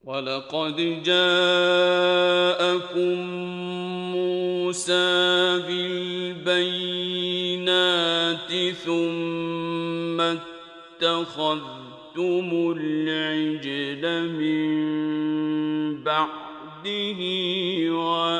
وَلَقَدْ جَاءَكُم مُوسَىٰ بِالْبَيِّنَاتِ ثُمَّ اتَّخَذْتُمُ الْعِجْلَ مِن بَعْدِهِ